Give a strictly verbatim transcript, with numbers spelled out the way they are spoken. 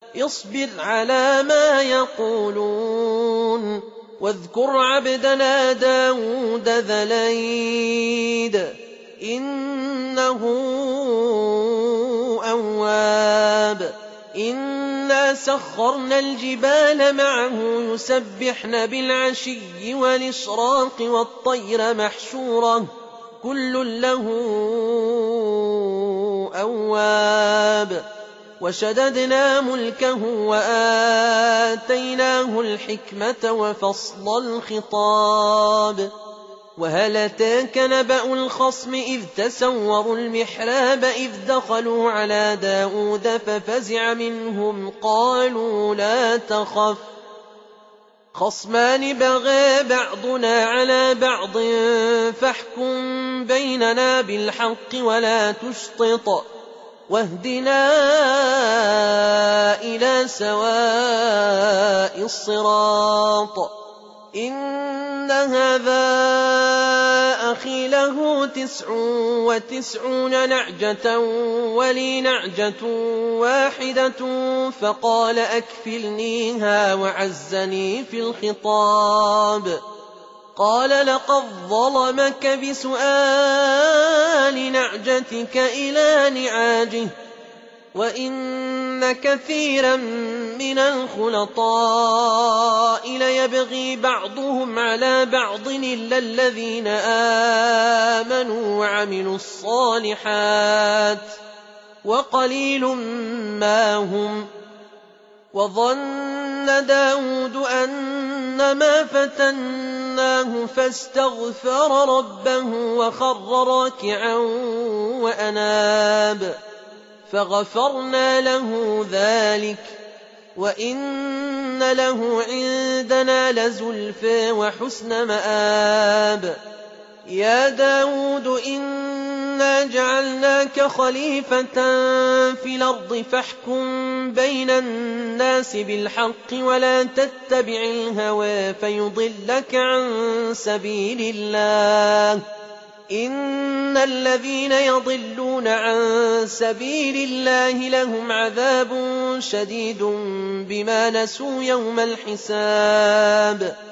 اصبر على ما يقولون واذكر عبدنا داود ذا الأيد إنه أواب إنا سخرنا الجبال معه يسبحن بالعشي والإشراق والطير محشورة كل له أواب وشددنا ملكه وآتيناه الحكمة وفصل الخطاب وهل أتاك نبأ الخصم إذ تسوروا المحراب إذ دخلوا على داود ففزع منهم قالوا لا تخف خصمان بغى بعضنا على بعض فاحكم بيننا بالحق ولا تشطط واهدنا إلى سواء الصراط إن هذا أخي له تسع وتسعون نعجة ولي نعجة واحدة فقال أكفلنيها وعزني في الخطاب قال لقد ظلمك بسؤال نعجتك إلى نعاجه وإن كثيرا من الخلطاء ليبغي بعضهم على بعض إلا الذين آمنوا وعملوا الصالحات وقليل ما هم وظن داود أنما فتناه فاستغفر ربه وخر راكعا وأناب فغفرنا له ذلك وإن له عندنا لزلفى وحسن مآب يا داود إنا جعلناك خليفة في الأرض فاحكم بين الناس بالحق ولا تتبع الهوى فيضلك عن سبيل الله إن الذين يضلون عن سبيل الله لهم عذاب شديد بما نسوا يوم الحساب